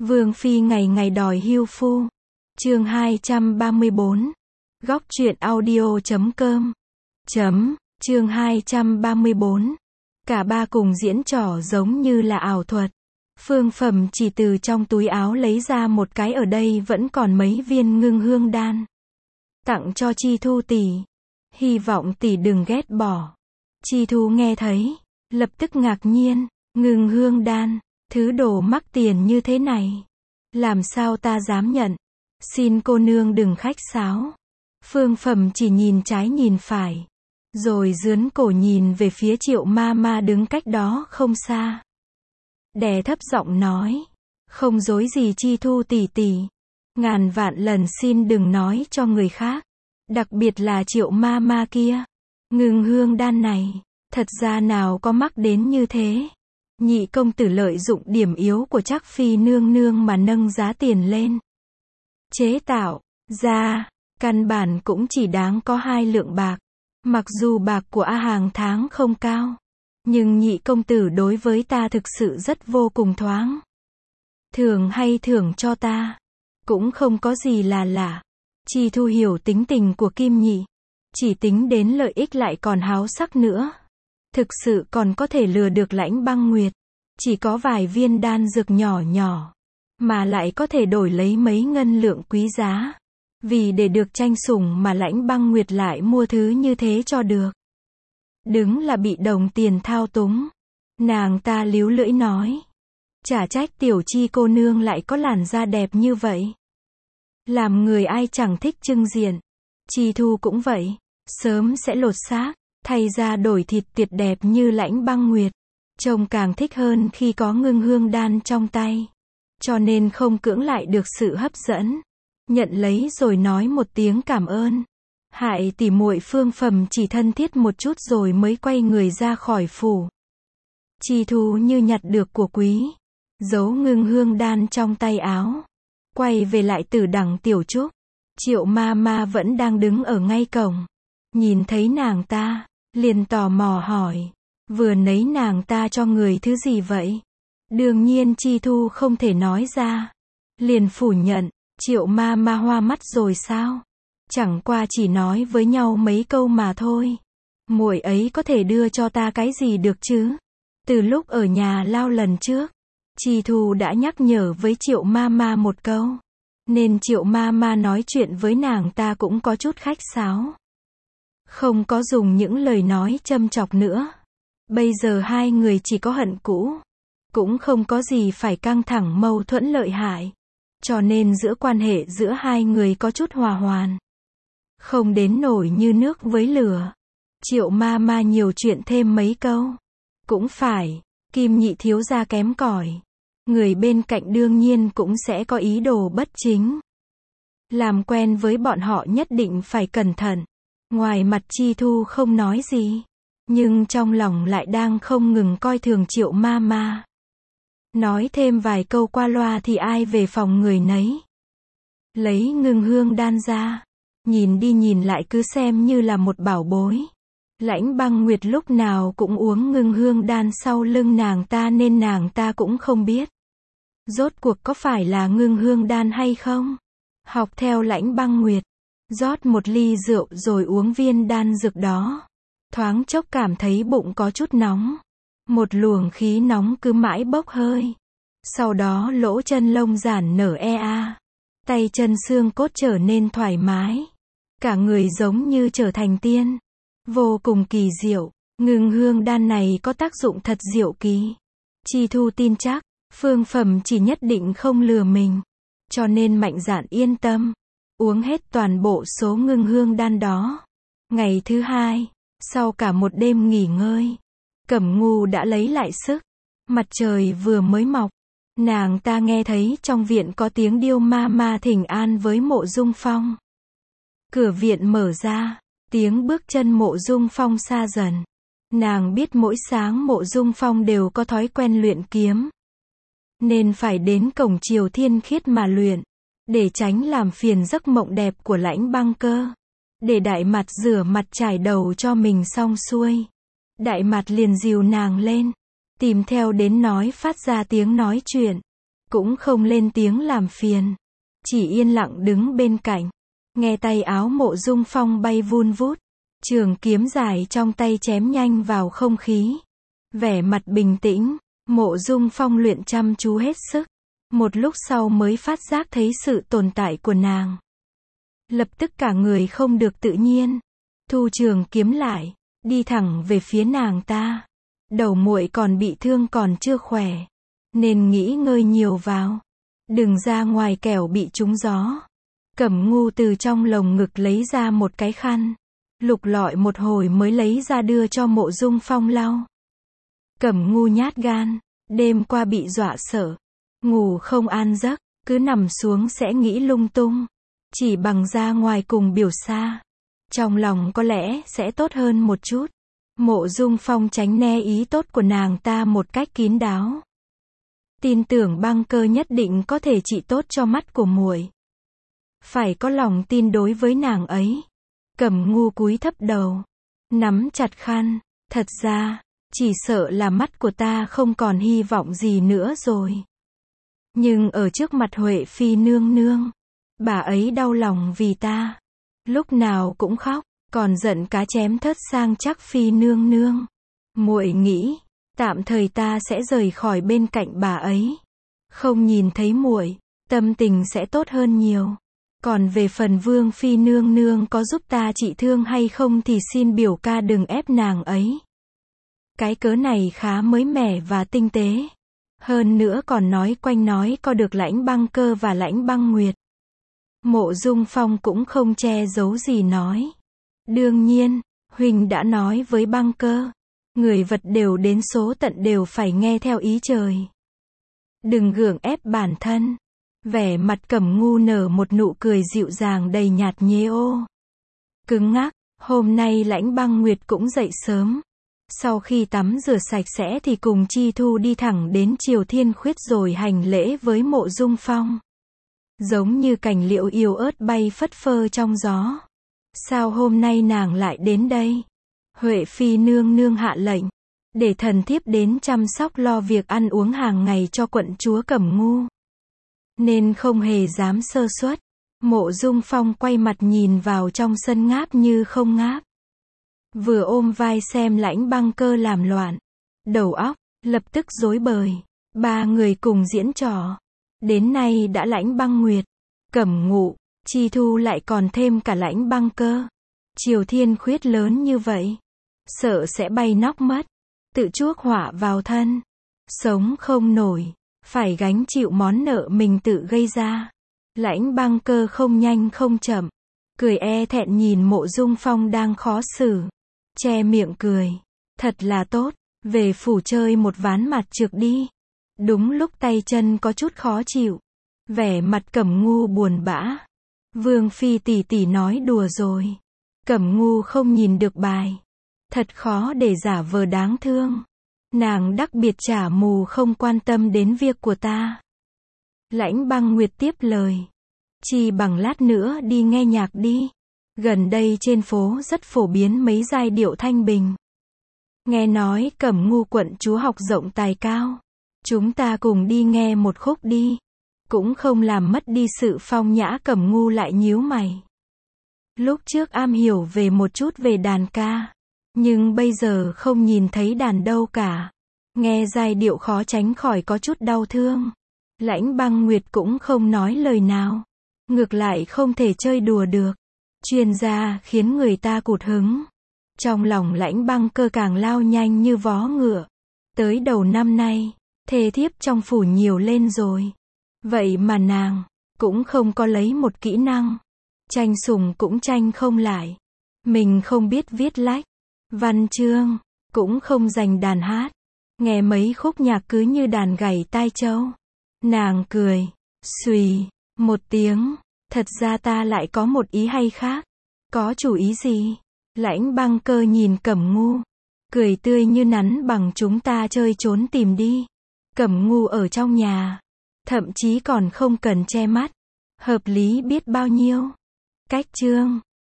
Vương phi ngày ngày đòi hưu phu. Chương 234. Góc truyện audio.com. Chương 234. Cả ba cùng diễn trò giống như là ảo thuật. Phương Phẩm chỉ từ trong túi áo lấy ra một cái, ở đây vẫn còn mấy viên ngưng hương đan. Tặng cho Chi Thu tỷ. Hy vọng tỷ đừng ghét bỏ. Chi Thu nghe thấy, lập tức ngạc nhiên, ngưng hương đan, thứ đồ mắc tiền như thế này. Làm sao ta dám nhận? Xin cô nương đừng khách sáo. Phương Phẩm chỉ nhìn trái nhìn phải, rồi dướn cổ nhìn về phía Triệu ma ma đứng cách đó không xa. Đè thấp giọng nói, không dối gì Chi Thu tỷ tỷ. Ngàn vạn lần xin đừng nói cho người khác. Đặc biệt là Triệu ma ma kia. Ngưng hương đan này, thật ra nào có mắc đến như thế. Nhị công tử lợi dụng điểm yếu của Trác phi nương nương mà nâng giá tiền lên. Chế tạo ra, căn bản cũng chỉ đáng có 2 lượng bạc. Mặc dù bạc của A hàng tháng không cao, nhưng nhị công tử đối với ta thực sự rất vô cùng thoáng. Thưởng hay thưởng cho ta, cũng không có gì là lạ. Chi Thu hiểu tính tình của Kim Nhị, chỉ tính đến lợi ích lại còn háo sắc nữa. Thực sự còn có thể lừa được Lãnh Băng Nguyệt. Chỉ có vài viên đan dược nhỏ nhỏ, mà lại có thể đổi lấy mấy ngân lượng quý giá. Vì để được tranh sủng mà Lãnh Băng Nguyệt lại mua thứ như thế cho được. Đứng là bị đồng tiền thao túng. Nàng ta líu lưỡi nói, chả trách tiểu Chi cô nương lại có làn da đẹp như vậy. Làm người ai chẳng thích trưng diện. Chi Thu cũng vậy, sớm sẽ lột xác, thay ra đổi thịt tuyệt đẹp như Lãnh Băng Nguyệt. Trông càng thích hơn khi có ngưng hương đan trong tay. Cho nên không cưỡng lại được sự hấp dẫn. Nhận lấy rồi nói một tiếng cảm ơn. Hại tỉ muội Phương Phẩm chỉ thân thiết một chút rồi mới quay người ra khỏi phủ. Chi Thu như nhặt được của quý, giấu ngưng hương đan trong tay áo, quay về lại Tử Đằng Tiểu Trúc. Triệu ma ma vẫn đang đứng ở ngay cổng. Nhìn thấy nàng ta, liền tò mò hỏi, vừa nấy nàng ta cho người thứ gì vậy? Đương nhiên Chi Thu không thể nói ra, liền phủ nhận. Triệu ma ma hoa mắt rồi sao? Chẳng qua chỉ nói với nhau mấy câu mà thôi. Muội ấy có thể đưa cho ta cái gì được chứ? Từ lúc ở nhà lao lần trước, Chi Thu đã nhắc nhở với Triệu ma ma một câu, nên Triệu ma ma nói chuyện với nàng ta cũng có chút khách sáo. Không có dùng những lời nói châm chọc nữa. Bây giờ hai người chỉ có hận cũ, cũng không có gì phải căng thẳng mâu thuẫn lợi hại. Cho nên giữa quan hệ giữa hai người có chút hòa hoàn. Không đến nổi như nước với lửa. Triệu ma ma nhiều chuyện thêm mấy câu. Cũng phải, Kim Nhị thiếu gia kém cỏi. Người bên cạnh đương nhiên cũng sẽ có ý đồ bất chính. Làm quen với bọn họ nhất định phải cẩn thận. Ngoài mặt Chi Thu không nói gì, nhưng trong lòng lại đang không ngừng coi thường Triệu ma ma. Nói thêm vài câu qua loa thì ai về phòng người nấy. Lấy ngưng hương đan ra, nhìn đi nhìn lại cứ xem như là một bảo bối. Lãnh Băng Nguyệt lúc nào cũng uống ngưng hương đan sau lưng nàng ta nên nàng ta cũng không biết. Rốt cuộc có phải là ngưng hương đan hay không? Học theo Lãnh Băng Nguyệt, rót một ly rượu rồi uống viên đan dược đó. Thoáng chốc cảm thấy bụng có chút nóng. Một luồng khí nóng cứ mãi bốc hơi. Sau đó lỗ chân lông giãn nở tay chân xương cốt trở nên thoải mái. Cả người giống như trở thành tiên. Vô cùng kỳ diệu. Ngưng hương đan này có tác dụng thật diệu kỳ. Chi Thu tin chắc, Phương Phẩm chỉ nhất định không lừa mình. Cho nên mạnh dạn yên tâm. Uống hết toàn bộ số ngưng hương đan đó. Ngày thứ hai, sau cả một đêm nghỉ ngơi, Cẩm Ngu đã lấy lại sức. Mặt trời vừa mới mọc, nàng ta nghe thấy trong viện có tiếng điêu ma ma thỉnh an với Mộ Dung Phong. Cửa viện mở ra, tiếng bước chân Mộ Dung Phong xa dần. Nàng biết mỗi sáng Mộ Dung Phong đều có thói quen luyện kiếm, nên phải đến cổng Triều Thiên Khiết mà luyện, để tránh làm phiền giấc mộng đẹp của Lãnh Băng Cơ. Để Đại Mặt rửa mặt trải đầu cho mình xong xuôi, Đại Mặt liền dìu nàng lên, tìm theo đến nói phát ra tiếng nói chuyện. cũng không lên tiếng làm phiền. Chỉ yên lặng đứng bên cạnh. Nghe tay áo Mộ Dung Phong bay vun vút. Trường kiếm dài trong tay chém nhanh vào không khí. Vẻ mặt bình tĩnh, Mộ Dung Phong luyện chăm chú hết sức. Một lúc sau mới phát giác thấy sự tồn tại của nàng. Lập tức cả người không được tự nhiên. Thu trường kiếm lại, đi thẳng về phía nàng ta. Đầu muội còn bị thương còn chưa khỏe, nên nghỉ ngơi nhiều vào. Đừng ra ngoài kẻo bị trúng gió. Cẩm Ngu từ trong lồng ngực lấy ra một cái khăn. Lục lọi một hồi mới lấy ra đưa cho Mộ Dung Phong lau. Cẩm Ngu nhát gan, đêm qua bị dọa sợ. Ngủ không an giấc, cứ nằm xuống sẽ nghĩ lung tung. Chỉ bằng ra ngoài cùng biểu xa. Trong lòng có lẽ sẽ tốt hơn một chút. Mộ Dung Phong tránh né ý tốt của nàng ta một cách kín đáo. Tin tưởng băng cơ nhất định có thể trị tốt cho mắt của muội. Phải có lòng tin đối với nàng ấy. Cẩm Ngu cúi thấp đầu, nắm chặt khăn. Thật ra, chỉ sợ là mắt của ta không còn hy vọng gì nữa rồi. Nhưng ở trước mặt Huệ Phi nương nương, bà ấy đau lòng vì ta. Lúc nào cũng khóc, còn giận cá chém thớt sang Trác Phi nương nương. Muội nghĩ, tạm thời ta sẽ rời khỏi bên cạnh bà ấy. Không nhìn thấy muội, tâm tình sẽ tốt hơn nhiều. Còn về phần Vương Phi nương nương có giúp ta trị thương hay không thì xin biểu ca đừng ép nàng ấy. Cái cớ này khá mới mẻ và tinh tế. Hơn nữa còn nói quanh nói co được Lãnh Băng Cơ và Lãnh Băng Nguyệt. Mộ Dung Phong cũng không che giấu gì nói. Đương nhiên, Huỳnh đã nói với Băng Cơ. Người vật đều đến số tận đều phải nghe theo ý trời. Đừng gượng ép bản thân. Vẻ mặt Cẩm Ngu nở một nụ cười dịu dàng đầy nhạt nhẽo. Cứng ngắc, hôm nay Lãnh Băng Nguyệt cũng dậy sớm. Sau khi tắm rửa sạch sẽ thì cùng Chi Thu đi thẳng đến Triều Thiên Khuyết rồi hành lễ với Mộ Dung Phong. Giống như cành liễu yếu ớt bay phất phơ trong gió. Sao hôm nay nàng lại đến đây? Huệ Phi nương nương hạ lệnh, để thần thiếp đến chăm sóc lo việc ăn uống hàng ngày cho quận chúa Cẩm Ngu. Nên không hề dám sơ suất. Mộ Dung Phong quay mặt nhìn vào trong sân ngáp như không ngáp. Vừa ôm vai xem Lãnh Băng Cơ làm loạn. Đầu óc, lập tức rối bời. Ba người cùng diễn trò. Đến nay đã Lãnh Băng Nguyệt, Cẩm Ngu, Chi Thu lại còn thêm cả Lãnh Băng Cơ. Triều Thiên Khuyết lớn như vậy. Sợ sẽ bay nóc mất. Tự chuốc họa vào thân. Sống không nổi. Phải gánh chịu món nợ mình tự gây ra. Lãnh Băng Cơ không nhanh không chậm. Cười e thẹn nhìn Mộ Dung Phong đang khó xử. Che miệng cười. Thật là tốt. Về phủ chơi một ván mặt trược đi. Đúng lúc tay chân có chút khó chịu. Vẻ mặt Cẩm Ngu buồn bã. Vương Phi tỷ tỷ nói đùa rồi. Cẩm Ngu không nhìn được bài. Thật khó để giả vờ đáng thương. Nàng đặc biệt chả mù không quan tâm đến việc của ta. Lãnh Băng Nguyệt tiếp lời. Chi bằng lát nữa đi nghe nhạc đi. Gần đây trên phố rất phổ biến mấy giai điệu thanh bình. Nghe nói Cẩm Ngu quận chúa học rộng tài cao. Chúng ta cùng đi nghe một khúc đi. Cũng không làm mất đi sự phong nhã. Cẩm Ngu lại nhíu mày. Lúc trước am hiểu về một chút về đàn ca. Nhưng bây giờ không nhìn thấy đàn đâu cả. Nghe giai điệu khó tránh khỏi có chút đau thương. Lãnh Băng Nguyệt cũng không nói lời nào. Ngược lại không thể chơi đùa được. Chuyên gia khiến người ta cụt hứng. Trong lòng Lãnh Băng Cơ càng lao nhanh như vó ngựa. Tới đầu năm nay, thê thiếp trong phủ nhiều lên rồi. Vậy mà nàng cũng không có lấy một kỹ năng. Tranh sủng cũng tranh không lại. Mình không biết viết lách, văn chương, cũng không dành đàn hát. Nghe mấy khúc nhạc cứ như đàn gảy tai trâu. Nàng cười, xùy, một tiếng. Thật ra ta lại có một ý hay khác. Có chủ ý gì? Lãnh Băng Cơ nhìn Cẩm Ngu. Cười tươi như nắn bằng chúng ta chơi trốn tìm đi. Cẩm Ngu ở trong nhà. Thậm chí còn không cần che mắt. Hợp lý biết bao nhiêu. Cách chương